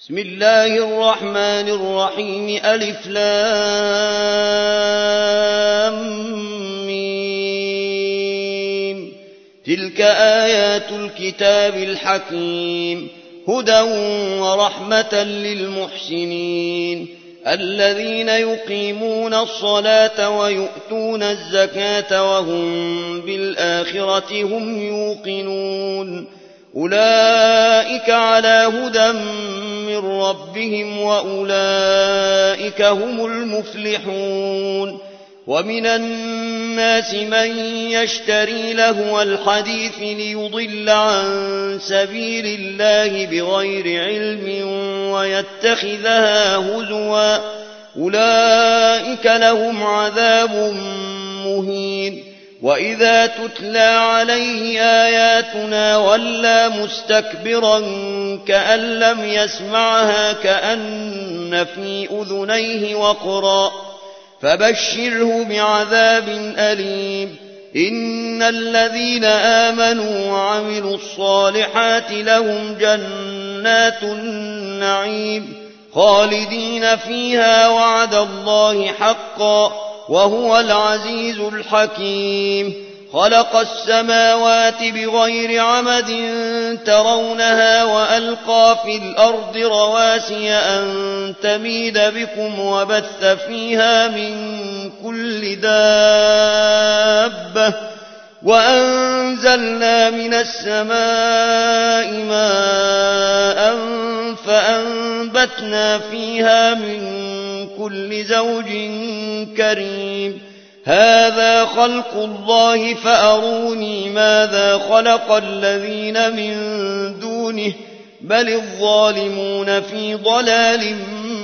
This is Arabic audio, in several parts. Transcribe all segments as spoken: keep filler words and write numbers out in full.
بسم الله الرحمن الرحيم ألف لام ميم. تلك آيات الكتاب الحكيم هدى ورحمة للمحسنين الذين يقيمون الصلاة ويؤتون الزكاة وهم بالآخرة هم يوقنون أولئك على هدى من ربهم وأولئك هم المفلحون. ومن الناس من يشتري لهو الحديث ليضل عن سبيل الله بغير علم ويتخذها هزوا أولئك لهم عذاب مهين. وإذا تتلى عليه آياتنا ولى مستكبرا كأن لم يسمعها كأن في أذنيه وقرا فبشره بعذاب أليم. إن الذين آمنوا وعملوا الصالحات لهم جنات النعيم خالدين فيها وعد الله حقا وهو العزيز الحكيم. خلق السماوات بغير عمد ترونها وألقى في الأرض رواسي أن تميد بكم وبث فيها من كل دابة وأنزلنا من السماء ماء فأنبتنا فيها من كل زوج كريم. هذا خلق الله فأروني ماذا خلق الذين من دونه بل الظالمون في ضلال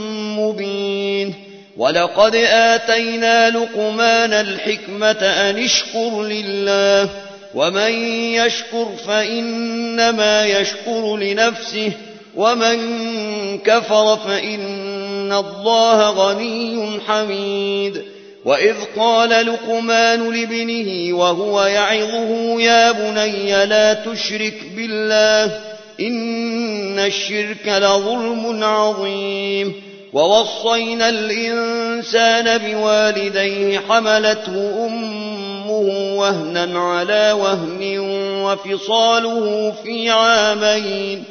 مبين. ولقد آتينا لقمان الحكمة أن اشكر لله ومن يشكر فإنما يشكر لنفسه ومن كفر فإن الله غني حميد. وإذ قال لقمان لابنه وهو يعظه يا بني لا تشرك بالله إن الشرك لظلم عظيم. ووصينا الإنسان بوالديه حملته أمه وهنا على وهن وفصاله في عامين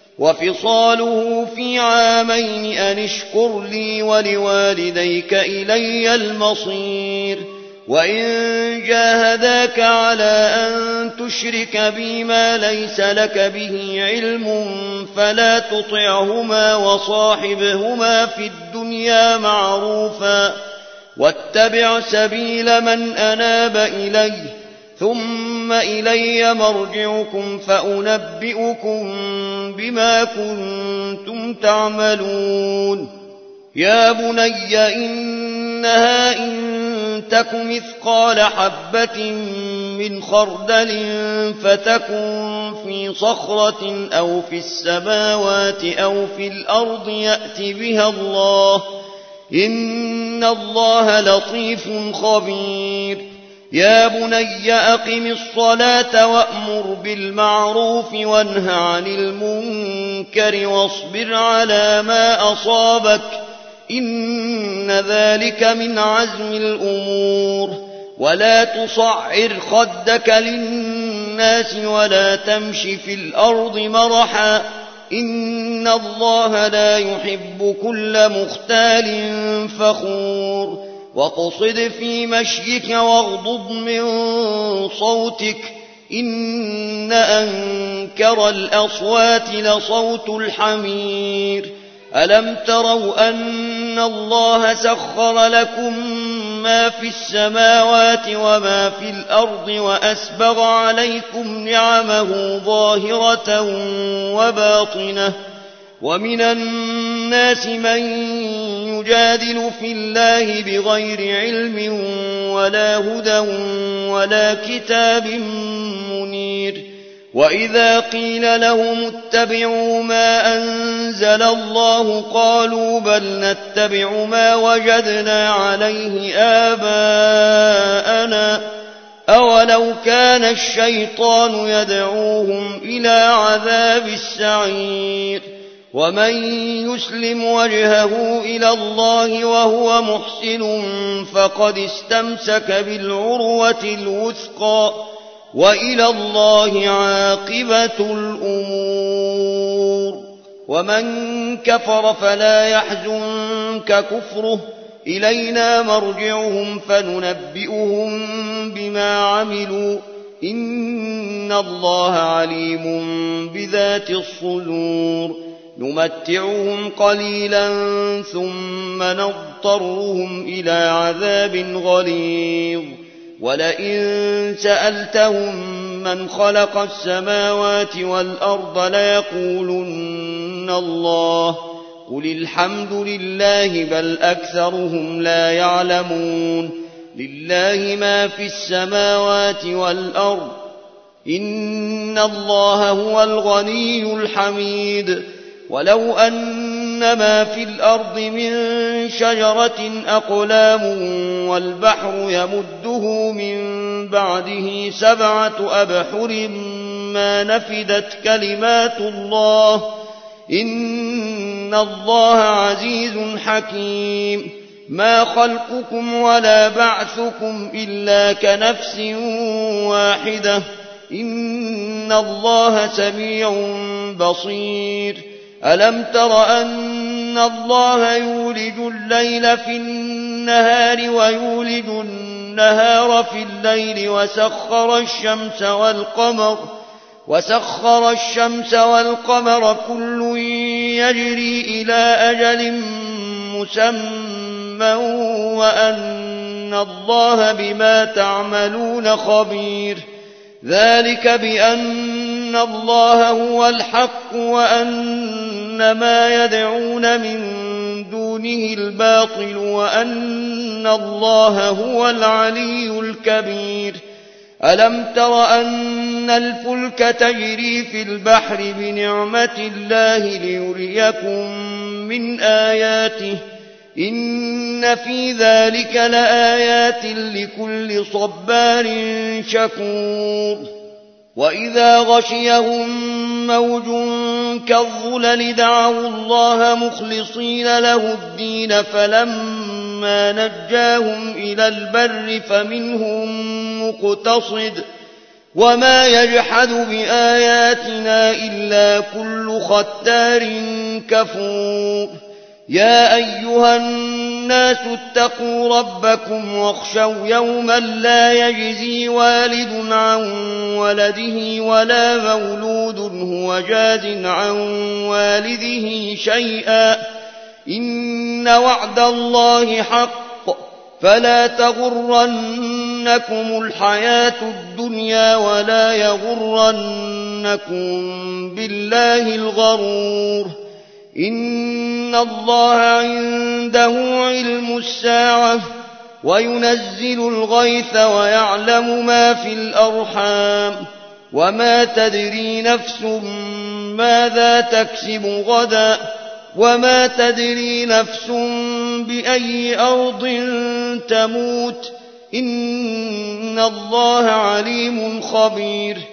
وفصاله في عامين أن اشكر لي ولوالديك إلي المصير. وإن جاهداك على أن تشرك بي ما ليس لك به علم فلا تطعهما وصاحبهما في الدنيا معروفا واتبع سبيل من أناب إلي ثم إلي مرجعكم فأنبئكم بما كنتم تعملون. يا بني إنها إن تك مثقال حبة من خردل فتكن في صخرة أو في السماوات أو في الأرض يأت بها الله إن الله لطيف خبير. يا بني أقم الصلاة وأمر بالمعروف وانه عن المنكر واصبر على ما أصابك إن ذلك من عزم الأمور. ولا تصعر خدك للناس ولا تمش في الأرض مرحا إن الله لا يحب كل مختال فخور. وقصد في مشيك واغضض من صوتك إن أنكر الأصوات لصوت الحمير. ألم تروا أن الله سخر لكم ما في السماوات وما في الأرض وأسبغ عليكم نعمه ظاهرة وباطنة. ومن الناس من يجادل في الله بغير علم ولا هدى ولا كتاب منير. وإذا قيل لهم اتبعوا ما أنزل الله قالوا بل نتبع ما وجدنا عليه آباءنا أولو كان الشيطان يدعوهم إلى عذاب السعير. ومن يسلم وجهه إلى الله وهو محسن فقد استمسك بالعروة الوثقى وإلى الله عاقبة الأمور. ومن كفر فلا يحزنك كفره، إلينا مرجعهم فننبئهم بما عملوا، إن الله عليم بذات الصدور. نمتعهم قليلا ثم نضطرهم إلى عذاب غليظ. ولئن سألتهم من خلق السماوات والأرض ليقولن الله، قل الحمد لله بل أكثرهم لا يعلمون. لله ما في السماوات والأرض، إن الله هو الغني الحميد. ولو أن ما في الأرض من شجرة أقلام والبحر يمده من بعده سبعة أبحر ما نفدت كلمات الله، إن الله عزيز حكيم. ما خلقكم ولا بعثكم إلا كنفس واحدة، إن الله سميع بصير. ألم تر أن الله يولج الليل في النهار ويولج النهار في الليل وسخر الشمس والقمر وسخر الشمس والقمر كل يجري إلى أجل مسمى وأن الله بما تعملون خبير. ذلك بأن الله هو الحق وأن ما يدعون من دونه الباطل وأن الله هو العلي الكبير. ألم تر أن الفلك تجري في البحر بنعمة الله ليريكم من آياته، إن في ذلك لآيات لكل صبار شكور. وإذا غشيهم موج كالظلل دعوا الله مخلصين له الدين فلما نجاهم إلى البر فمنهم مقتصد وما يجحد بآياتنا إلا كل ختار كفور. يا أيها الناس اتقوا ربكم واخشوا يوما لا يجزي والد عن ولده ولا مولود هو جاز عن والده شيئا، إن وعد الله حق، فلا تغرنكم الحياة الدنيا ولا يغرنكم بالله الغرور. إن الله عنده علم الساعة وينزل الغيث ويعلم ما في الأرحام، وما تدري نفس ماذا تكسب غدا، وما تدري نفس بأي أرض تموت، إن الله عليم خبير.